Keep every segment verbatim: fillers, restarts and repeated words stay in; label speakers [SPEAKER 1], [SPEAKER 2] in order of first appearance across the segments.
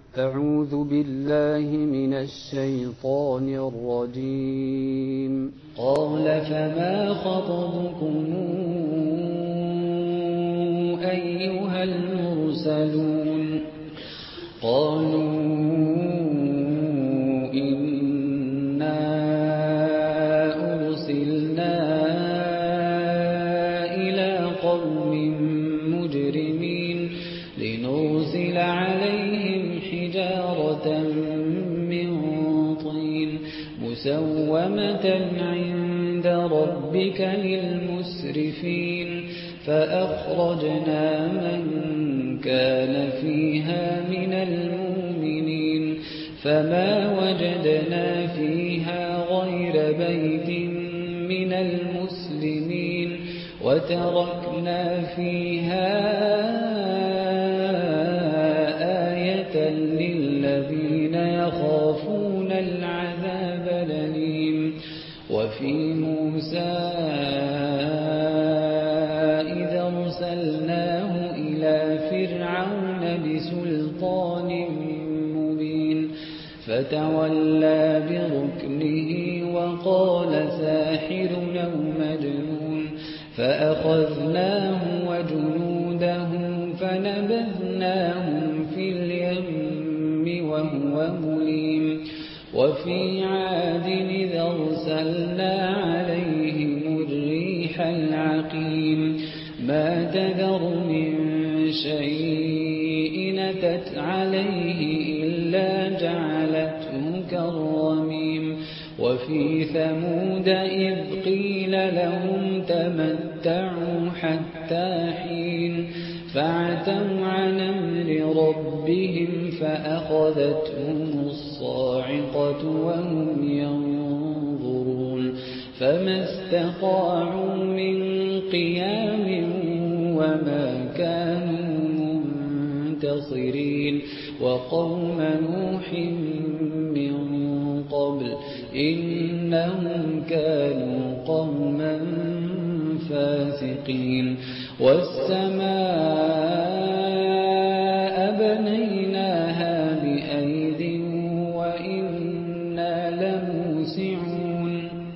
[SPEAKER 1] أعوذ بالله من الشيطان الرجيم.
[SPEAKER 2] قال فما خطبكم أيها المرسلون؟ قالوا إنا أرسلنا إلى قوم مجرمين لنرسل عليهم حجارة من طين مسومة عند ربك للمسرفين فأخرجنا من كان فيها من المؤمنين فما وجدنا فيها غير بيت من المسلمين وتركنا فيها آية للذين يخافون العذاب الأليم. وفي موسى إذا أرسلناه إلى فرعون بسلطان مبين فتولى بركنه وقال ساحر أو مجنون فأخذناه وجنوده فنبذناهم في اليم وهو مليم. وفي عاد إذا أرسلنا عليهم الريح العقيم ما تذر من شيء أتت عليه إلا جعلته كالرميم. وفي ثمود إذ قيل لهم تمتعوا حتى حين فعتوا عن أمر ربهم فأخذتهم الصاعقة وهم ينظرون فما استطاعوا من قيام وما كانوا منتصرين. وقوم نوح من قبل إنهم كانوا قوما فاسقين. والسماء بنيناها بأيد وإنا لموسعون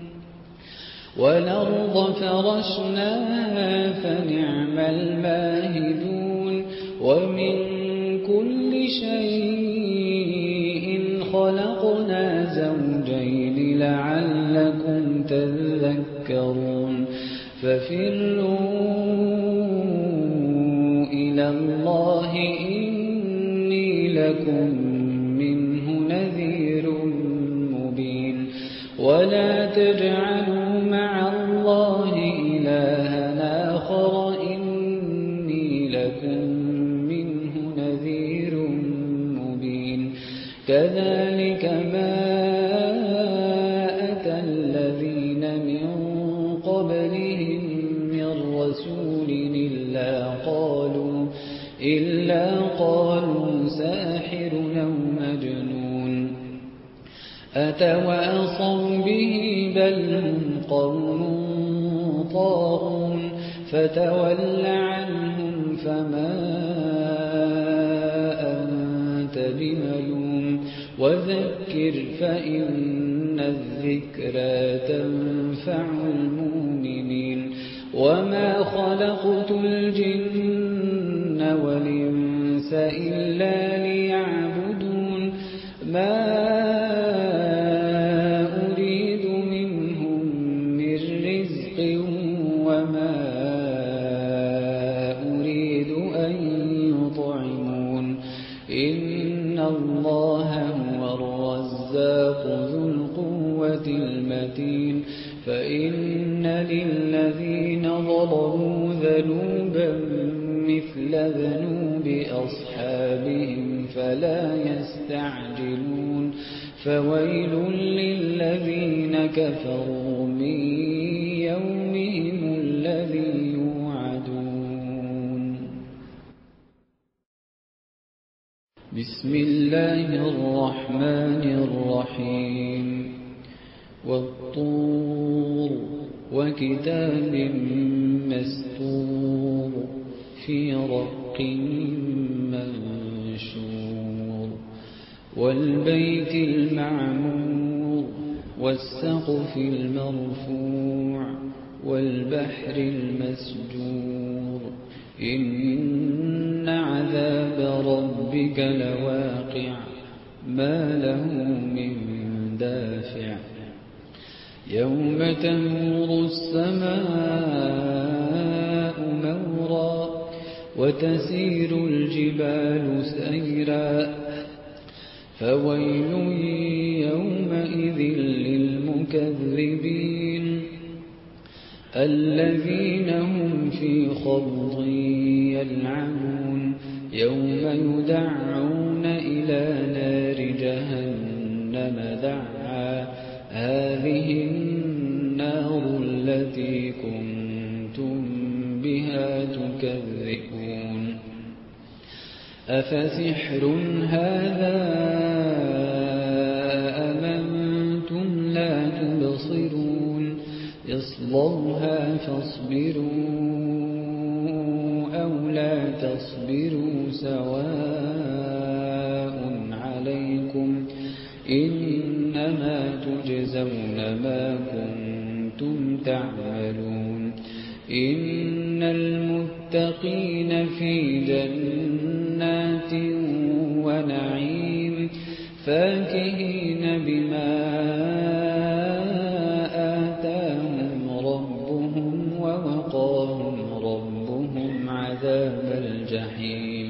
[SPEAKER 2] والأرض فرشناها فنعم الماهدون. ومن كل شيء خلقنا زوجين لعلكم تذكرون. ففروا إلى الله إني لكم منه نذير مبين. ولا تجعلوا مع الله إلها آخر إني لكم منه نذير مبين. كذلك ما أتى الذين من قبلهم من رسول إلا قالوا إلا قالوا ساحر أو مجنون أتواصوا به بل هم قوم طاغون. فتول عنهم فما أنت بملوم وذكر فإن الذكرى تنفع المؤمنين. وما خلقت الجن والإنس إلا ليعبدون ما أريد منهم من رزق وما أريد أن يطعمون إن الله هو الرزاق ذو القوة المتين. فإن للذين ظلموا ذنوبا مثل ذنوب أصحابهم فلا يستعجلون. فويل للذين كفروا من يومهم الذي يوعدون. بسم الله الرحمن الرحيم. والطور وكتاب مسطور في رق منشور. المسجور والبيت المعمور والسقف المرفوع والبحر المسجور إن عذاب ربك لواقع ما له من دافع يوم تمور السماء مورا وتسير الجبال سيرا فويل يومئذ للمكذبين الذين هم في خوض يلعبون يوم يدعون إلى نار جهنم دعا هذه النار التي كنتم بها تكذبون أفسحر هذا أم أنتم لا تبصرون اصلوها فاصبروا أو لا تصبروا سواء عليكم إنما تجزون ما كنتم تعملون إن المتقين في جنات ونعيم فاكهين بما آتاهم ربهم ووقاهم ربهم عذاب الجحيم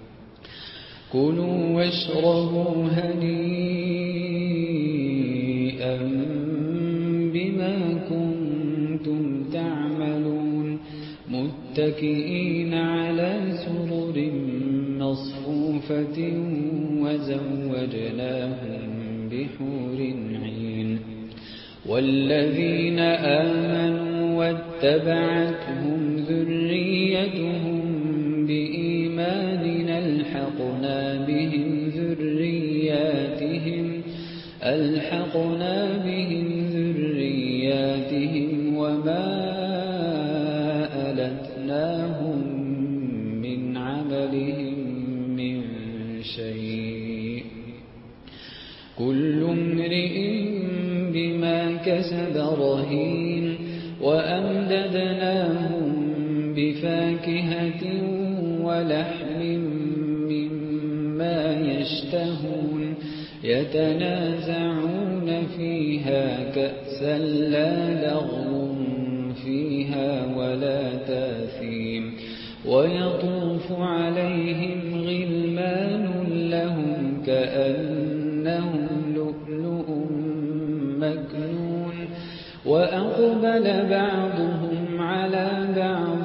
[SPEAKER 2] كلوا واشربوا هنيئا بما كنتم تعملون متكئين على سرر مصفوفة وزوجناهم بحور عين والذين آمنوا واتبعتهم ذريتهم بإيمان ألحقنا بهم ذرياتهم ألحقنا بهم ذرياتهم وما ألتناهم من عملهم من شيء كل امرئ بما كسب رهين وأمددناهم بفاكهة ولحم مما يشتهون يتنازعون فيها كأسا لا لغو فيها ولا تاثيم ويطوف عليهم غلمان لهم كأنهم لؤلؤ مكنون وأقبل بعضهم على بعض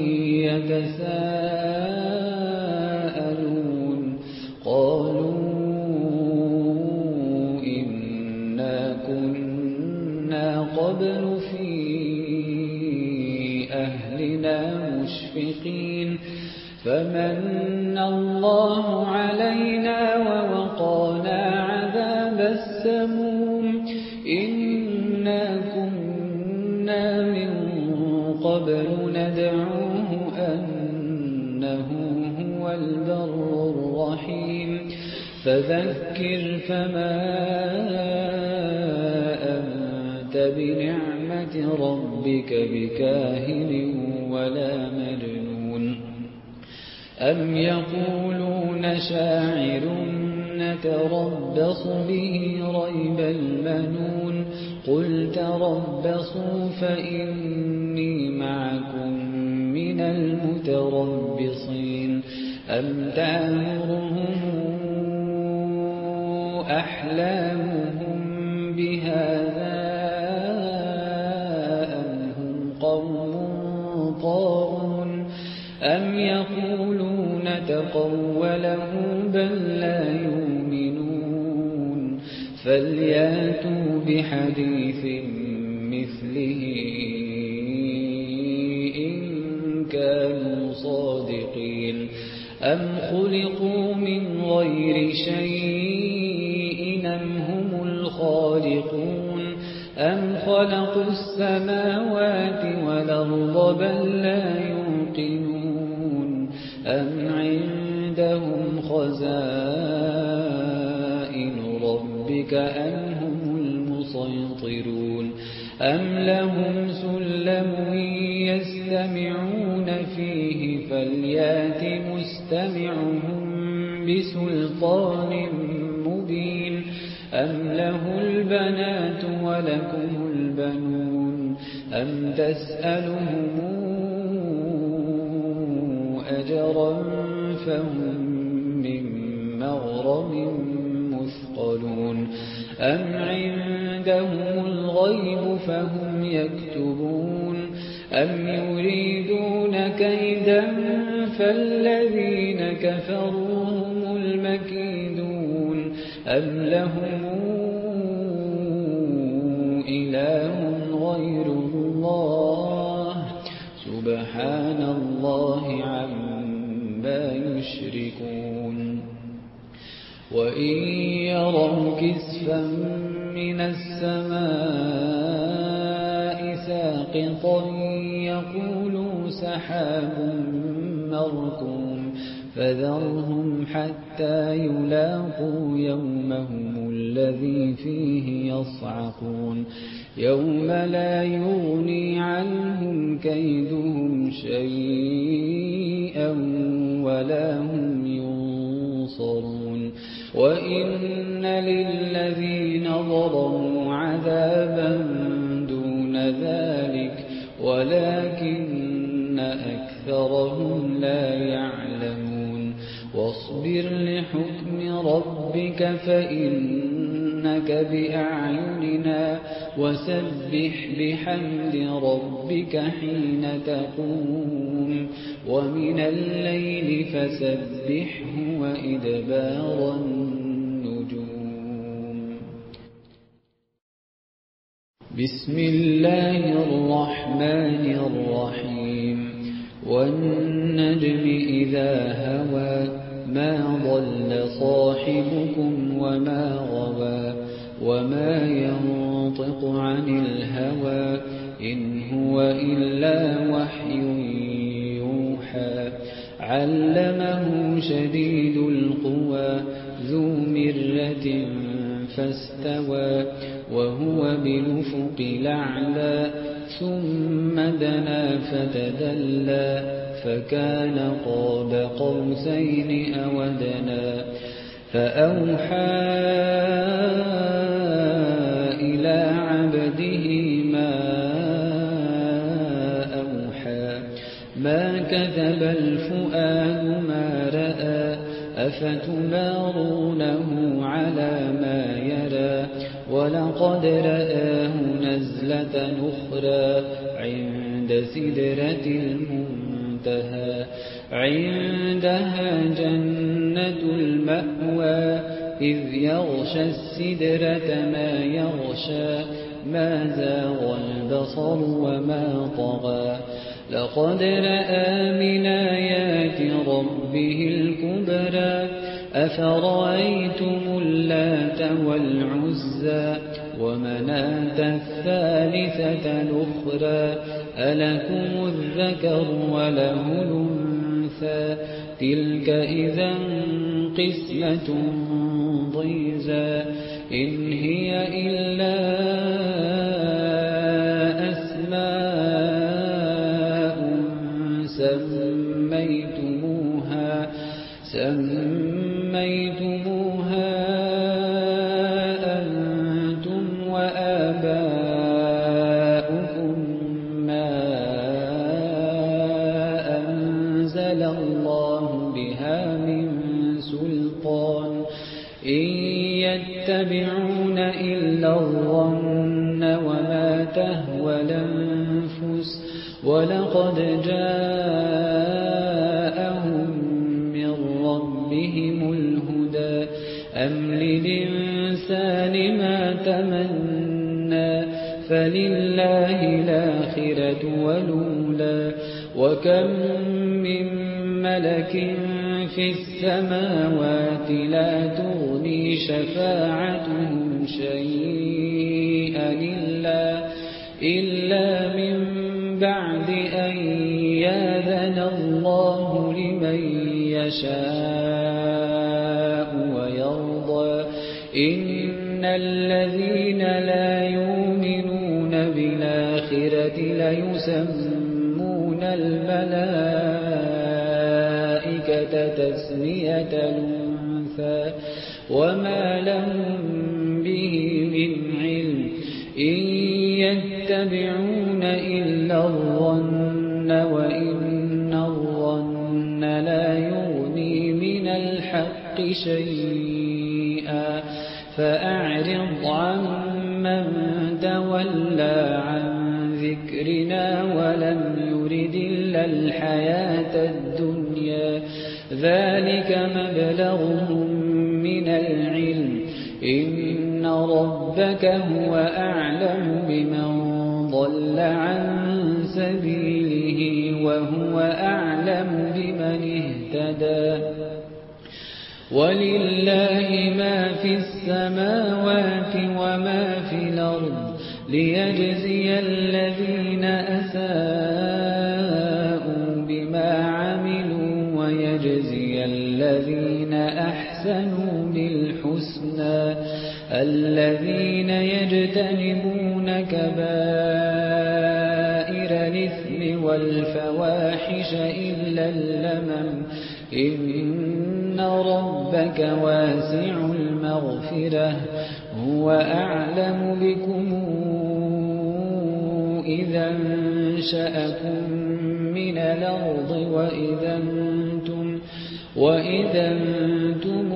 [SPEAKER 2] يتساءلون قالوا إنا كنا قبل في أهلنا مشفقين فمن الله علينا ووقانا عذاب السموم إنا كنا من قبل ندعوه أنه هو البر الرحيم فذكر فما أنت بنعمة ربك بكاهن ولا مجنون أم يقولون شاعر نتربص به ريب المنون قل تربصوا فإني معكم من المتربصين أم تأمرهم أحلامهم بهذا أم هم قوم طاغون أم يقولون تقوله بل لا يؤمنون فلياتوا بحديث مثله إن كانوا صادقين أم خلقوا من غير شيء أم هم الخالقون أم خلقوا السماوات والأرض بل لا يوقنون أم عندهم خزائن ربك أم هم المسيطرون أم لهم سلم يستمعون فيه فليات مستمعهم بسلطان مبين أم له البنات ولكم البنون أم تسألهم أجرا فهم من مغرم مثقلون أم عندهم الغيب فهم يكتبون أم يريدون كيدا فالذين كفروا هم المكيدون أم لهم إله غير الله سبحان الله عما يشركون وإن يروا كسفا من السماء ساقطا يقولوا سحاب مركوم فذرهم حتى يلاقوا يومهم الذي فيه يصعقون يوم لا يغني عنهم كيدهم شيئا ولا هم ينصرون وإن للذين ظلموا عذابا دون ذلك ولكن أكثرهم لا يعلمون واصبر لحكم ربك فإنك بأعيننا وسبح بحمد ربك حين تقوم ومن الليل فسبحه وإدبار النجوم بسم الله الرحمن الرحيم والنجم إذا هوى ما ضل صاحبكم وما غوى وما ينطق عن الهوى إن هو إلا وحي يوحى علمه شديد القوى ذو مرة فاستوى وهو بالأفق الأعلى ثم دنا فتدلى فكان قاب قوسين أو أدنى فأوحى إلى عبده ما أوحى ما كذب الفؤاد ما رأى أفتمارونه على ما يرى ولقد رآه نزلة أخرى عند سدرة المنتهى عندها جنة المأوى إذ يغشى السدرة ما يغشى ما زاغ البصر وما طغى لقد رأى من آيات ربه الكبرى أفرأيتم اللات والعزى ومناة الثالثة الأخرى ألكم الذكر وله الأنثى تلك إذا قسمة ضيزى إن هي إلا أسماء سميتموها سميتموها أنتم وآباؤكم ما أنزل الله بها من سلطان إن يتبعون إلا الظن وما تهوى الأنفس ولقد جاءهم من ربهم الهدى أم للإنسان ما تمنى فلله الآخرة والأولى وكم من ملك في السماوات لا تغني شفاعتهم شيئا إلا, إلا من بعد أن يأذن الله لمن يشاء ويرضى إن الذين لا يؤمنون بالآخرة ليسمون الملائكة تسمية الأنثى وما لهم به من علم إن يتبعون إلا الظن وإن الظن لا يغني من الحق شيئا فأعرض عمن تولى عن ذكرنا ولم يرد إلا الحياة الدنيا ذلك مبلغهم من العلم إن ربك هو أعلم بمن ضل عن سبيله وهو أعلم بمن اهتدى ولله ما في السماوات وما في الأرض ليجزي الذين أساءوا بما عملوا ويجزي الذين أحسنوا بالحسنى الذين يجتنبون كبائر الإثم والفواحش إلا اللمم إن ربك واسع المغفرة هو أعلم بكم إذا انشأكم من الأرض وإذا أنتم وإذا أنتم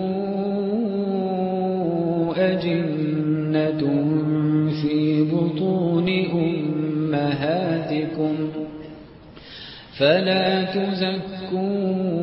[SPEAKER 2] أجنة في بطون أمهاتكم فلا تزكوا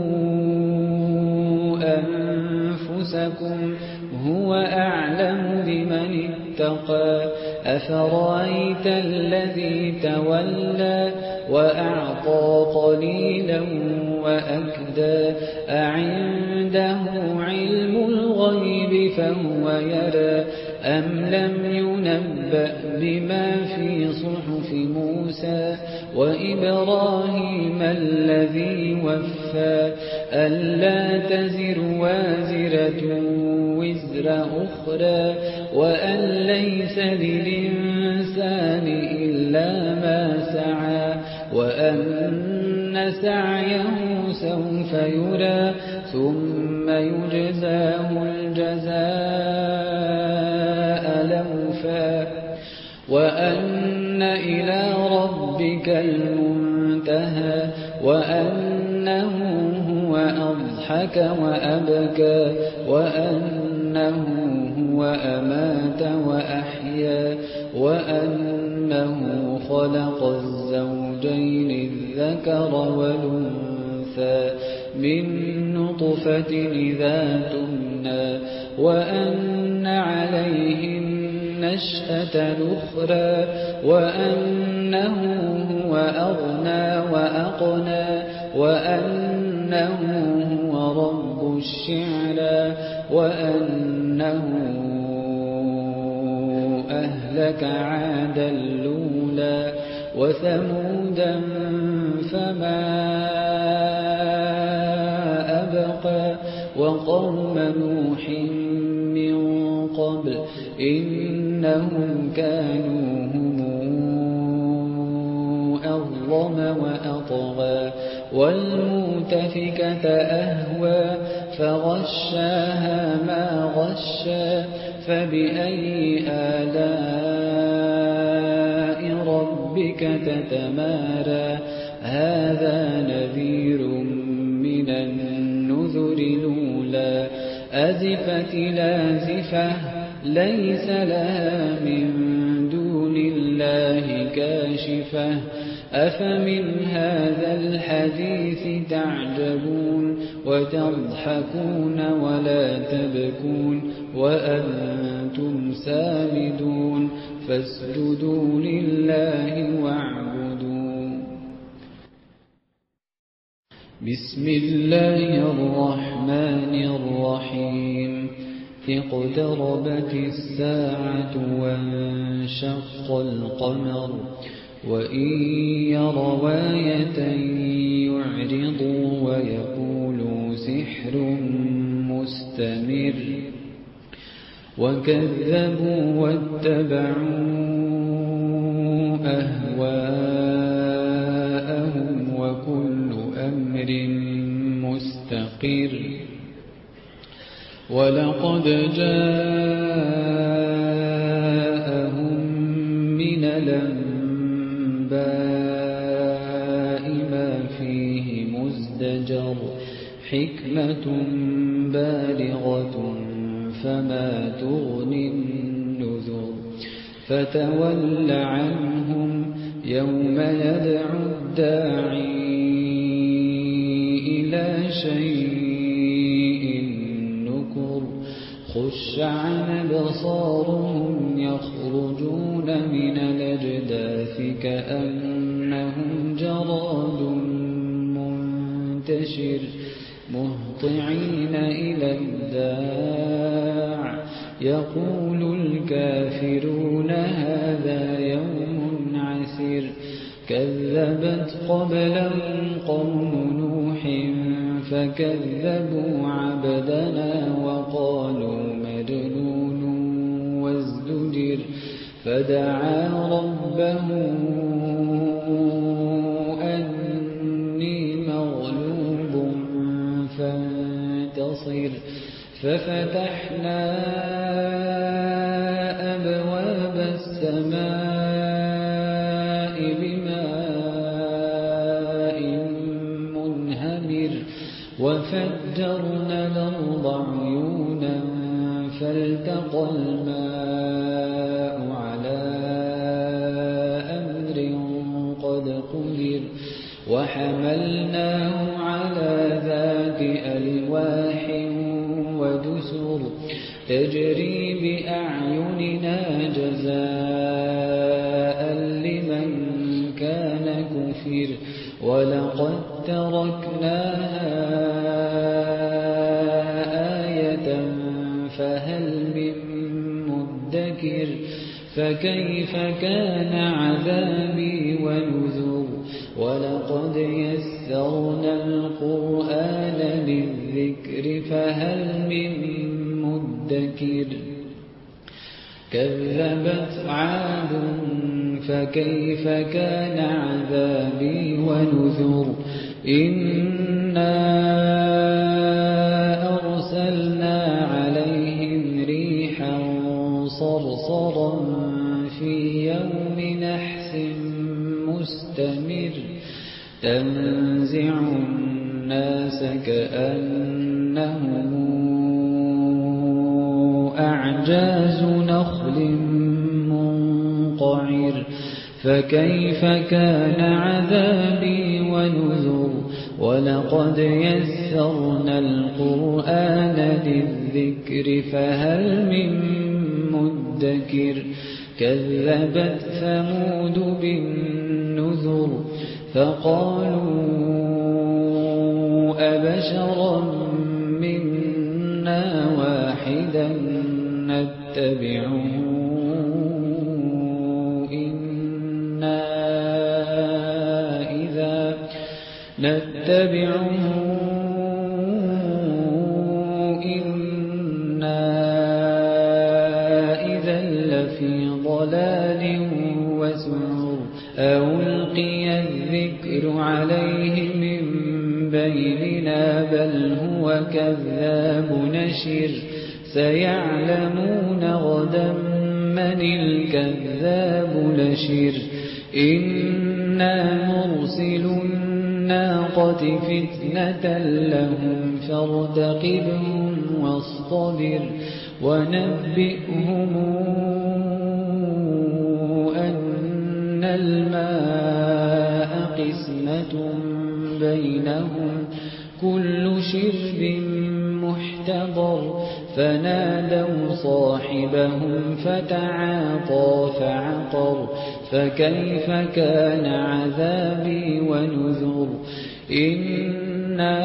[SPEAKER 2] أنفسكم هو أعلم بمن اتقى أفرأيت الذي تولى وأعطى قليلا وأكدى أعنده علم الغيب فهو يرى أم لم ينبأ بما في صحف موسى وإبراهيم الذي وفى ألا تزر وازرة وزر أخرى وأن ليس للإنسان إلا ما سعى وأن سعيه سوف يرى ثم يجزاه الجزاء الأوفى وأن إلى ربك المنتهى وأنه هو أضحك وأبكى وأنه هو أمات وأحيا وأنه خلق الزوجين الذكر والأنثى من نطفة إذا تمنى وأن عليه النشأة الأخرى وأنه هو أغنى وأقنى وأنه هو رب الشعرى وأنه أهلك عادا الأولى وثمودا فما أبقى وقوم نوح من قبل إنهم كانوا هم أظلم وأطغى والمؤتفكة أهوى فغشاها ما غشى فبأي آلاء ربك تتمارى هذا نذير من النذر الأولى أزفت لازفة ليس لها من دون الله كاشفة أفمن هذا الحديث تعجبون وتضحكون ولا تبكون وأنتم سامدون فاسجدوا لله واعبدوا بسم الله الرحمن الرحيم اقتربت الساعة وانشق القمر وإن يروا آية يعرضوا ويقولوا سحر مستمر وكذبوا واتبعوا أهواءهم وكل أمر مستقر ولقد جاءهم من الأنباء ما فيه مزدجر حكمة بالغة فما تغني النذر فتول عنهم يوم يدعو الداعي إلى شيء نكر خش عن أبصارهم يخرجون من الأجداث كأنهم جراد منتشر مهطعين إلى الداع يقول الكافرون هذا يوم عسير كذبت قبلهم قوم نوح فكذبوا عبدنا وقالوا مجنون وازدجر فدعا ربه أني مغلوب فانتصر ففتحنا أبواب السماء بماء منهمر وفجرنا الأرض عيونا فالتقى الماء على أمر قد قدر وحملناه على ذات ألواح ودسر تجري بأعيننا جزاء لمن كان كفر ولقد تركناها آية فهل من مدكر فكيف كان عذابي ونذر ولقد يسرنا القرآن للذكر فهل من مدكر كذبت عاد فكيف كان عذابي ونذر إنا أرسلنا عليهم ريحا صرصرا في يوم نحس مستمر تنزع الناس كأنهم أعجاز نخل منقعر فكيف كان عذابي ونذر ولقد يسرنا القرآن للذكر فهل من مدكر كذبت ثمود بالنذر فقالوا أبشرا منا واحدا نتبعه إنا إذا نتبعه إنا إذا لفي ضلال وسعر ألقي الذكر عليه من بيننا بل هو كذاب نشر سيعلمون غدا من الكذاب نشر إنا مرسل الناقة فتنة لهم فارتقبهم واصطبر ونبئهم أن الماء قسمة بينهم كل شرب محتضر فنادوا صاحبهم فتعاطى فعقر فكيف كان عذابي ونذر إنا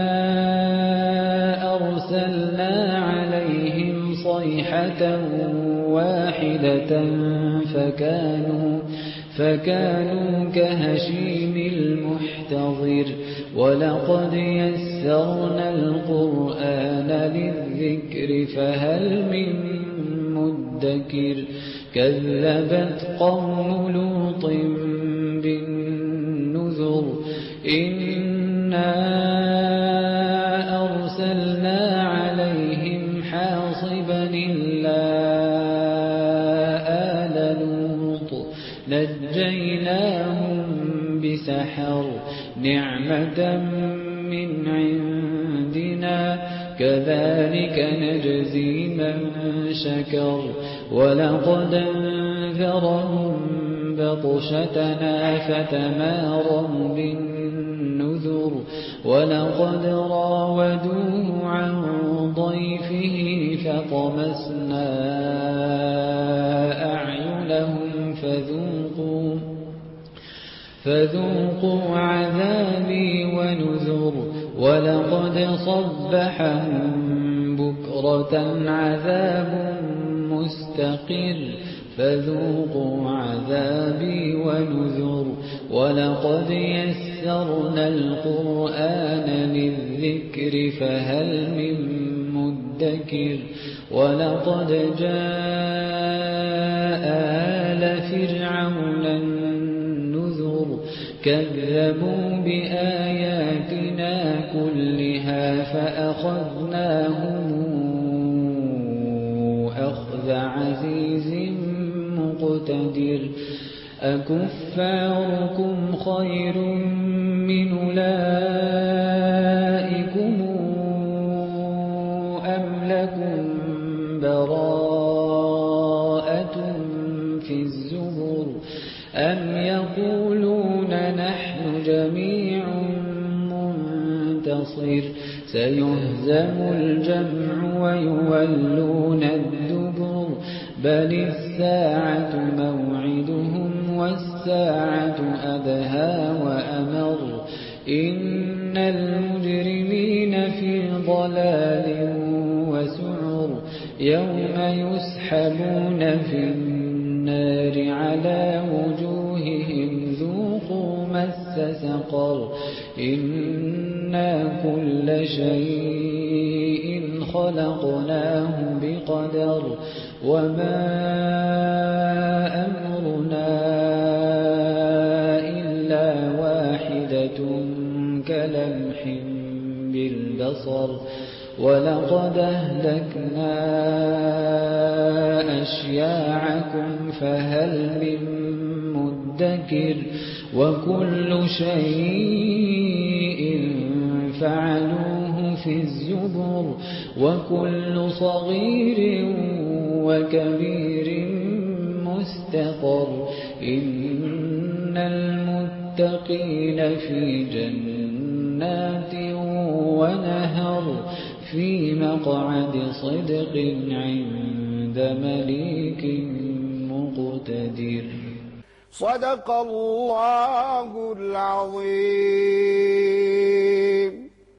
[SPEAKER 2] أرسلنا عليهم صيحة واحدة فكانوا فكانوا كهشيم المحتضر ولقد يسرنا القرآن للذكر فهل من مدكر كذبت قوم لوط بالنذر إنا أرسلنا عليهم حاصبا إلا آل لوط نجيناهم بسحر نعمة من عندنا كذلك نجزي من شكر ولقد انذرهم بطشتنا فتماروا بالنذر ولقد راودوه عن ضيفه فطمسنا أعينهم فذوقوا فذوقوا عذابي ونذر ولقد صبحهم بكرة عذاب مستقر فذوقوا عذابي ونذر ولقد يسرنا القرآن للذكر فهل من مدكر ولقد جاء آل فرعون النذر كذبوا بآياتنا كلها فأخذناهم أخذ عزيز مقتدر أكفاركم خير من أولئكم أم لكم براءة في الزبر أم يقولون نحن جميع منتصر سيهزم الجمع ويولون الدبر بل الساعة موعدهم والساعة أدهى وأمر إن المجرمين في ضلال وسعر يوم يسحبون في النار على وجوههم ذوقوا مس سقر إنا كل شيء خلقناه بقدر وما أمرنا إلا واحدة كلمح بالبصر ولقد أهلكنا أشياعكم فهل من مدكر وكل شيء فعلوه في الزبر وكل صغير وكبير مستقر إن المتقين في جنات ونهر في مقعد صدق عند مليك مقتدر
[SPEAKER 3] صدق الله العظيم.